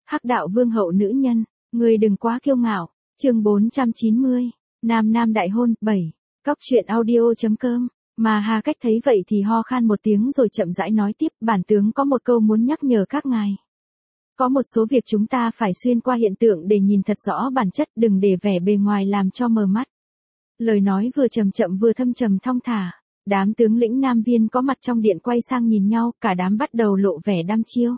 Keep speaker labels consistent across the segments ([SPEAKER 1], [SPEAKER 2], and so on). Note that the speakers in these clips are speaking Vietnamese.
[SPEAKER 1] Hắc đạo vương hậu nữ nhân, ngươi đừng quá kiêu ngạo. Chương 490, Nam Nam đại hôn 7. Cóc truyện audio.com. Mà Hà Cách thấy vậy thì ho khan một tiếng rồi chậm rãi nói tiếp, bản tướng có một câu muốn nhắc nhở các ngài. Có một số việc chúng ta phải xuyên qua hiện tượng để nhìn thật rõ bản chất, đừng để vẻ bề ngoài làm cho mờ mắt. Lời nói vừa chậm chậm vừa thâm trầm thong thả. Đám tướng lĩnh Nam Viên có mặt trong điện quay sang nhìn nhau, cả đám bắt đầu lộ vẻ đăm chiêu.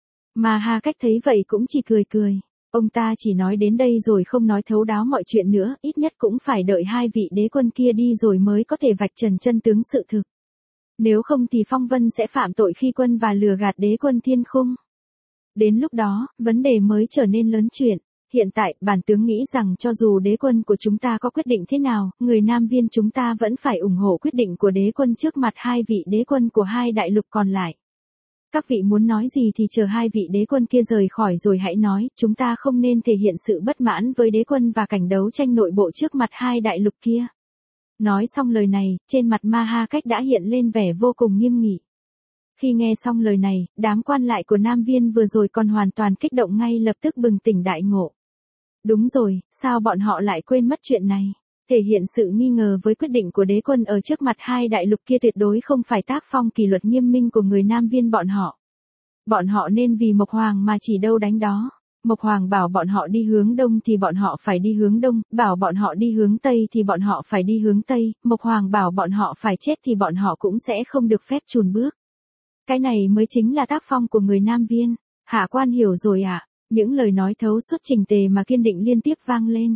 [SPEAKER 1] Mà Hà Cách thấy vậy cũng chỉ cười cười. Ông ta chỉ nói đến đây rồi không nói thấu đáo mọi chuyện nữa, ít nhất cũng phải đợi hai vị đế quân kia đi rồi mới có thể vạch trần chân tướng sự thực. Nếu không thì Phong Vân sẽ phạm tội khi quân và lừa gạt đế quân Thiên Khung. Đến lúc đó, vấn đề mới trở nên lớn chuyện. Hiện tại, bản tướng nghĩ rằng cho dù đế quân của chúng ta có quyết định thế nào, người Nam Viên chúng ta vẫn phải ủng hộ quyết định của đế quân trước mặt hai vị đế quân của hai đại lục còn lại. Các vị muốn nói gì thì chờ hai vị đế quân kia rời khỏi rồi hãy nói, chúng ta không nên thể hiện sự bất mãn với đế quân và cảnh đấu tranh nội bộ trước mặt hai đại lục kia. Nói xong lời này, trên mặt Ma Ha Cách đã hiện lên vẻ vô cùng nghiêm nghị. Khi nghe xong lời này, đám quan lại của Nam Viên vừa rồi còn hoàn toàn kích động ngay lập tức bừng tỉnh đại ngộ. Đúng rồi, sao bọn họ lại quên mất chuyện này? Thể hiện sự nghi ngờ với quyết định của đế quân ở trước mặt hai đại lục kia tuyệt đối không phải tác phong kỷ luật nghiêm minh của người Nam Viên bọn họ. Bọn họ nên vì Mộc Hoàng mà chỉ đâu đánh đó. Mộc Hoàng bảo bọn họ đi hướng đông thì bọn họ phải đi hướng đông, bảo bọn họ đi hướng tây thì bọn họ phải đi hướng tây, Mộc Hoàng bảo bọn họ phải chết thì bọn họ cũng sẽ không được phép chùn bước. Cái này mới chính là tác phong của người Nam Viên. Hạ quan hiểu rồi ạ. Những lời nói thấu suốt trình tề mà kiên định liên tiếp vang lên.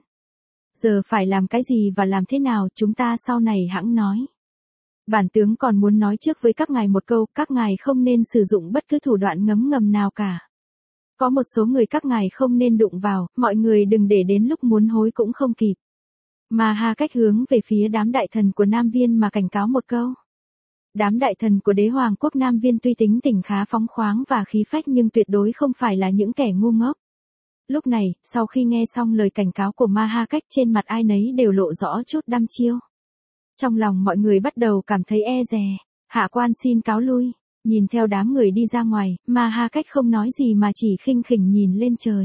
[SPEAKER 1] Giờ phải làm cái gì và làm thế nào chúng ta sau này hẵng nói. Bản tướng còn muốn nói trước với các ngài một câu, các ngài không nên sử dụng bất cứ thủ đoạn ngấm ngầm nào cả. Có một số người các ngài không nên đụng vào, mọi người đừng để đến lúc muốn hối cũng không kịp. Mà Hà Cách hướng về phía đám đại thần của Nam Viên mà cảnh cáo một câu. Đám đại thần của đế hoàng quốc Nam Viên tuy tính tình khá phóng khoáng và khí phách nhưng tuyệt đối không phải là những kẻ ngu ngốc. Lúc này, sau khi nghe xong lời cảnh cáo của Ma Ha Cách trên mặt ai nấy đều lộ rõ chút đăm chiêu. Trong lòng mọi người bắt đầu cảm thấy e dè, hạ quan xin cáo lui, nhìn theo đám người đi ra ngoài, Ma Ha Cách không nói gì mà chỉ khinh khỉnh nhìn lên trời.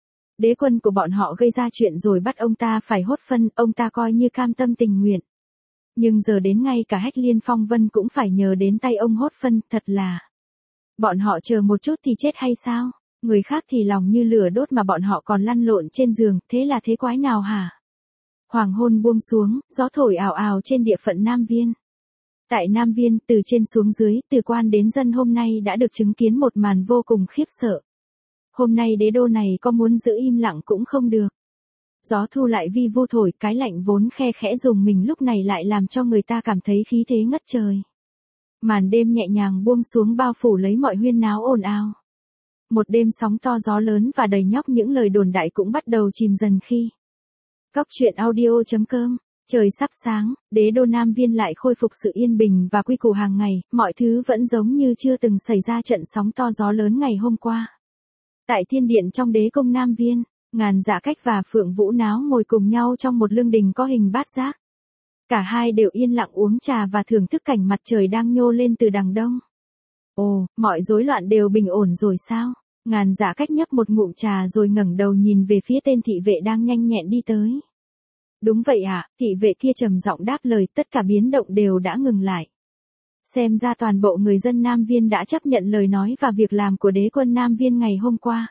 [SPEAKER 1] Đế quân của bọn họ gây ra chuyện rồi bắt ông ta phải hốt phân, ông ta coi như cam tâm tình nguyện. Nhưng giờ đến ngay cả Hách Liên Phong Vân cũng phải nhờ đến tay ông hốt phân, thật là. Bọn họ chờ một chút thì chết hay sao? Người khác thì lòng như lửa đốt mà bọn họ còn lăn lộn trên giường, thế là thế quái nào hả? Hoàng hôn buông xuống, gió thổi ào ào trên địa phận Nam Viên. Tại Nam Viên, từ trên xuống dưới, từ quan đến dân hôm nay đã được chứng kiến một màn vô cùng khiếp sợ. Hôm nay đế đô này có muốn giữ im lặng cũng không được. Gió thu lại vi vu thổi, cái lạnh vốn khe khẽ dùng mình lúc này lại làm cho người ta cảm thấy khí thế ngất trời. Màn đêm nhẹ nhàng buông xuống bao phủ lấy mọi huyên náo ồn ào. Một đêm sóng to gió lớn và đầy nhóc những lời đồn đại cũng bắt đầu chìm dần khi. Cóc truyện audio.com. Trời sắp sáng, đế đô Nam Viên lại khôi phục sự yên bình và quy củ hàng ngày, mọi thứ vẫn giống như chưa từng xảy ra trận sóng to gió lớn ngày hôm qua. Tại thiên điện trong đế cung Nam Viên, Ngàn Dạ Cách và Phượng Vũ Náo ngồi cùng nhau trong một lương đình có hình bát giác. Cả hai đều yên lặng uống trà và thưởng thức cảnh mặt trời đang nhô lên từ đằng đông. Ồ, mọi rối loạn đều bình ổn rồi sao? Ngàn Dạ Cách nhấp một ngụm trà rồi ngẩng đầu nhìn về phía tên thị vệ đang nhanh nhẹn đi tới. Đúng vậy ạ, thị vệ kia trầm giọng đáp lời, tất cả biến động đều đã ngừng lại. Xem ra toàn bộ người dân Nam Viên đã chấp nhận lời nói và việc làm của đế quân Nam Viên ngày hôm qua.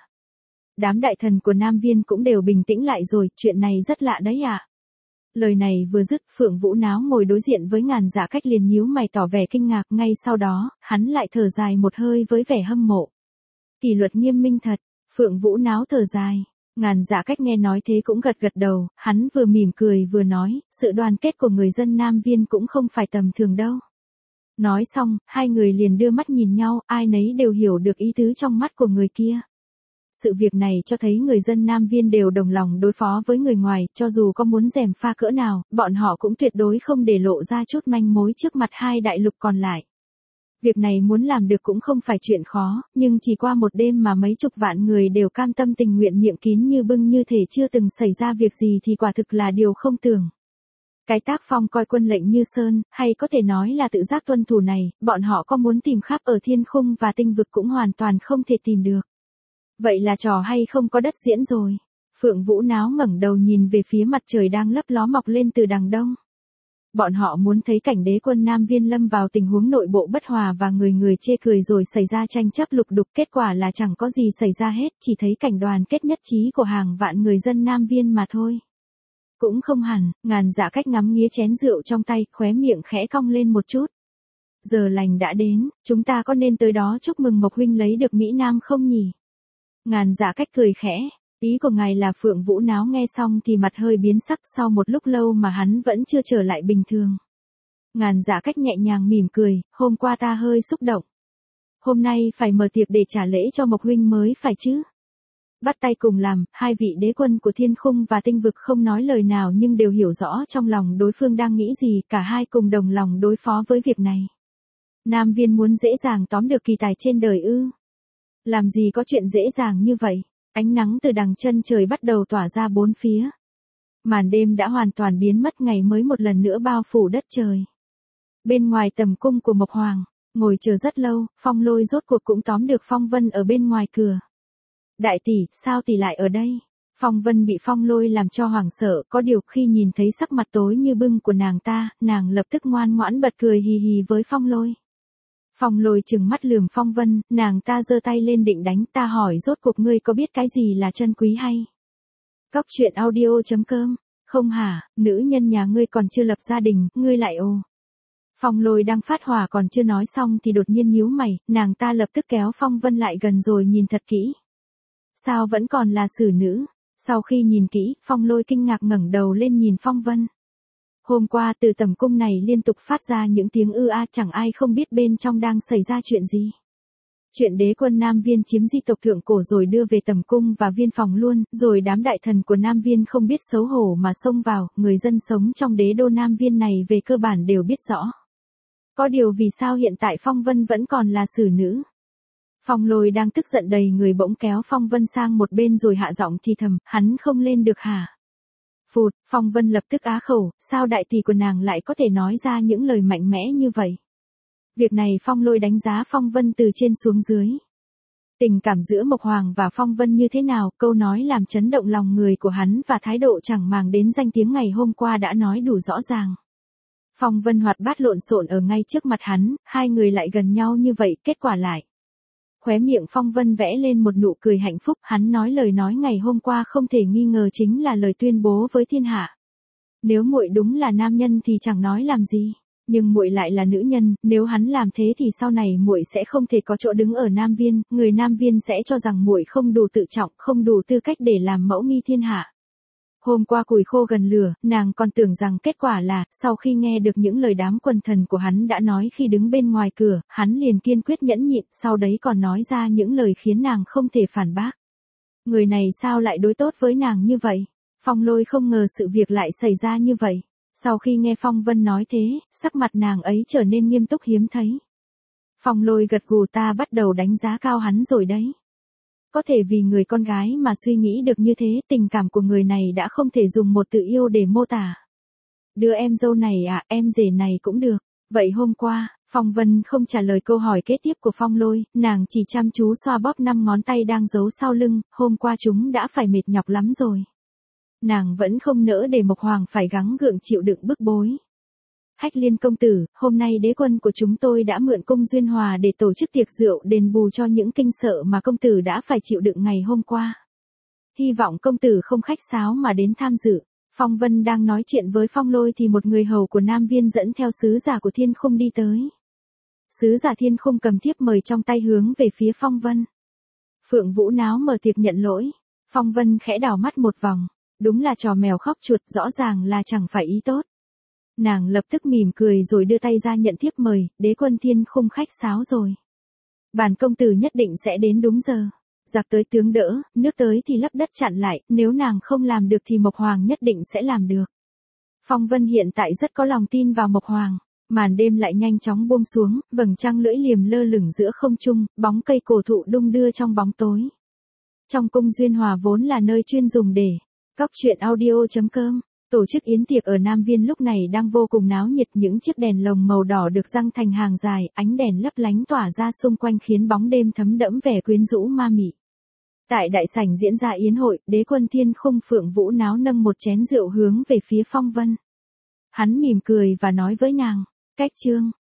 [SPEAKER 1] Đám đại thần của Nam Viên cũng đều bình tĩnh lại rồi, chuyện này rất lạ đấy ạ. Lời này vừa dứt, Phượng Vũ Náo ngồi đối diện với Ngàn Dạ Cách liền nhíu mày tỏ vẻ kinh ngạc, ngay sau đó, hắn lại thở dài một hơi với vẻ hâm mộ. Kỷ luật nghiêm minh thật, Phượng Vũ Náo thở dài. Ngàn Dạ Cách nghe nói thế cũng gật gật đầu, hắn vừa mỉm cười vừa nói, sự đoàn kết của người dân Nam Viên cũng không phải tầm thường đâu. Nói xong, hai người liền đưa mắt nhìn nhau, ai nấy đều hiểu được ý tứ trong mắt của người kia. Sự việc này cho thấy người dân Nam Viên đều đồng lòng đối phó với người ngoài, cho dù có muốn gièm pha cỡ nào, bọn họ cũng tuyệt đối không để lộ ra chút manh mối trước mặt hai đại lục còn lại. Việc này muốn làm được cũng không phải chuyện khó, nhưng chỉ qua một đêm mà mấy chục vạn người đều cam tâm tình nguyện miệng kín như bưng như thể chưa từng xảy ra việc gì thì quả thực là điều không tưởng. Cái tác phong coi quân lệnh như sơn, hay có thể nói là tự giác tuân thủ này, bọn họ có muốn tìm khắp ở thiên khung và tinh vực cũng hoàn toàn không thể tìm được. Vậy là trò hay không có đất diễn rồi. Phượng Vũ Náo ngẩng đầu nhìn về phía mặt trời đang lấp ló mọc lên từ đằng đông. Bọn họ muốn thấy cảnh đế quân Nam Viên lâm vào tình huống nội bộ bất hòa và người người chê cười rồi xảy ra tranh chấp lục đục, kết quả là chẳng có gì xảy ra hết, chỉ thấy cảnh đoàn kết nhất trí của hàng vạn người dân Nam Viên mà thôi. Cũng không hẳn, Ngàn Dạ Cách ngắm nghía chén rượu trong tay, khóe miệng khẽ cong lên một chút. Giờ lành đã đến, chúng ta có nên tới đó chúc mừng Mộc huynh lấy được Mỹ Nam không nhỉ? Ngàn Dạ Cách cười khẽ. Ý của ngài là Phượng Vũ Náo nghe xong thì mặt hơi biến sắc, sau một lúc lâu mà hắn vẫn chưa trở lại bình thường. Ngàn Dạ Cách nhẹ nhàng mỉm cười, hôm qua ta hơi xúc động. Hôm nay phải mở tiệc để trả lễ cho Mộc huynh mới phải chứ. Bắt tay cùng làm, hai vị đế quân của thiên khung và tinh vực không nói lời nào nhưng đều hiểu rõ trong lòng đối phương đang nghĩ gì, cả hai cùng đồng lòng đối phó với việc này. Nam Viên muốn dễ dàng tóm được kỳ tài trên đời ư? Làm gì có chuyện dễ dàng như vậy? Ánh nắng từ đằng chân trời bắt đầu tỏa ra bốn phía. Màn đêm đã hoàn toàn biến mất, ngày mới một lần nữa bao phủ đất trời. Bên ngoài tầm cung của Mộc Hoàng, ngồi chờ rất lâu, Phong Lôi rốt cuộc cũng tóm được Phong Vân ở bên ngoài cửa. Đại tỷ, sao tỷ lại ở đây? Phong Vân bị Phong Lôi làm cho hoảng sợ, có điều khi nhìn thấy sắc mặt tối như bưng của nàng ta, nàng lập tức ngoan ngoãn bật cười hì hì với Phong Lôi. Phong Lôi trừng mắt lườm Phong Vân, nàng ta giơ tay lên định đánh, ta hỏi rốt cuộc ngươi có biết cái gì là chân quý hay? Cóc truyện audio.com, không hả, nữ nhân nhà ngươi còn chưa lập gia đình, ngươi lại ồ. Phong Lôi đang phát hỏa còn chưa nói xong thì đột nhiên nhíu mày, nàng ta lập tức kéo Phong Vân lại gần rồi nhìn thật kỹ. Sao vẫn còn là xử nữ? Sau khi nhìn kỹ, Phong Lôi kinh ngạc ngẩng đầu lên nhìn Phong Vân. Hôm qua từ tầm cung này liên tục phát ra những tiếng ư a, chẳng ai không biết bên trong đang xảy ra chuyện gì. Chuyện đế quân Nam Viên chiếm di tộc thượng cổ rồi đưa về tầm cung và viên phòng luôn, rồi đám đại thần của Nam Viên không biết xấu hổ mà xông vào, người dân sống trong đế đô Nam Viên này về cơ bản đều biết rõ. Có điều vì sao hiện tại Phong Vân vẫn còn là xử nữ? Phong Lôi đang tức giận đầy người bỗng kéo Phong Vân sang một bên rồi hạ giọng thì thầm, hắn không lên được hả? Phụt, Phong Vân lập tức á khẩu, sao đại tỷ của nàng lại có thể nói ra những lời mạnh mẽ như vậy? Việc này Phong Lôi đánh giá Phong Vân từ trên xuống dưới. Tình cảm giữa Mộc Hoàng và Phong Vân như thế nào, câu nói làm chấn động lòng người của hắn và thái độ chẳng màng đến danh tiếng ngày hôm qua đã nói đủ rõ ràng. Phong Vân hoạt bát lộn xộn ở ngay trước mặt hắn, hai người lại gần nhau như vậy, kết quả lại. Khóe miệng Phong Vân vẽ lên một nụ cười hạnh phúc, hắn nói lời nói ngày hôm qua không thể nghi ngờ chính là lời tuyên bố với thiên hạ. Nếu muội đúng là nam nhân thì chẳng nói làm gì, nhưng muội lại là nữ nhân, nếu hắn làm thế thì sau này muội sẽ không thể có chỗ đứng ở Nam Viên, người Nam Viên sẽ cho rằng muội không đủ tự trọng, không đủ tư cách để làm mẫu nghi thiên hạ. Hôm qua củi khô gần lửa, nàng còn tưởng rằng kết quả là, sau khi nghe được những lời đám quần thần của hắn đã nói khi đứng bên ngoài cửa, hắn liền kiên quyết nhẫn nhịn, sau đấy còn nói ra những lời khiến nàng không thể phản bác. Người này sao lại đối tốt với nàng như vậy? Phong Lôi không ngờ sự việc lại xảy ra như vậy. Sau khi nghe Phong Vân nói thế, sắc mặt nàng ấy trở nên nghiêm túc hiếm thấy. Phong Lôi gật gù, ta bắt đầu đánh giá cao hắn rồi đấy. Có thể vì người con gái mà suy nghĩ được như thế, tình cảm của người này đã không thể dùng một từ yêu để mô tả. Đưa em dâu này à, em rể này cũng được. Vậy hôm qua, Phong Vân không trả lời câu hỏi kế tiếp của Phong Lôi, nàng chỉ chăm chú xoa bóp 5 ngón tay đang giấu sau lưng, hôm qua chúng đã phải mệt nhọc lắm rồi. Nàng vẫn không nỡ để Mộc Hoàng phải gắng gượng chịu đựng bức bối. Hách Liên công tử, hôm nay đế quân của chúng tôi đã mượn cung Duyên Hòa để tổ chức tiệc rượu đền bù cho những kinh sợ mà công tử đã phải chịu đựng ngày hôm qua. Hy vọng công tử không khách sáo mà đến tham dự. Phong Vân đang nói chuyện với Phong Lôi thì một người hầu của Nam Viên dẫn theo sứ giả của Thiên Khung đi tới. Sứ giả Thiên Khung cầm thiếp mời trong tay hướng về phía Phong Vân. Phượng Vũ Náo mở tiệc nhận lỗi. Phong Vân khẽ đảo mắt một vòng. Đúng là trò mèo khóc chuột, rõ ràng là chẳng phải ý tốt. Nàng lập tức mỉm cười rồi đưa tay ra nhận thiếp mời, đế quân Thiên Khung khách sáo rồi. Bản công tử nhất định sẽ đến đúng giờ. Giặc tới tướng đỡ, nước tới thì lấp đất chặn lại, nếu nàng không làm được thì Mộc Hoàng nhất định sẽ làm được. Phong Vân hiện tại rất có lòng tin vào Mộc Hoàng. Màn đêm lại nhanh chóng buông xuống, vầng trăng lưỡi liềm lơ lửng giữa không trung, bóng cây cổ thụ đung đưa trong bóng tối. Trong cung Duyên Hòa vốn là nơi chuyên dùng để cóc truyện audio.com. Tổ chức yến tiệc ở Nam Viên lúc này đang vô cùng náo nhiệt, những chiếc đèn lồng màu đỏ được răng thành hàng dài, ánh đèn lấp lánh tỏa ra xung quanh khiến bóng đêm thấm đẫm vẻ quyến rũ ma mị. Tại đại sảnh diễn ra yến hội, Đế Quân Thiên Khung Phượng Vũ Náo nâng một chén rượu hướng về phía Phong Vân. Hắn mỉm cười và nói với nàng, cách trương,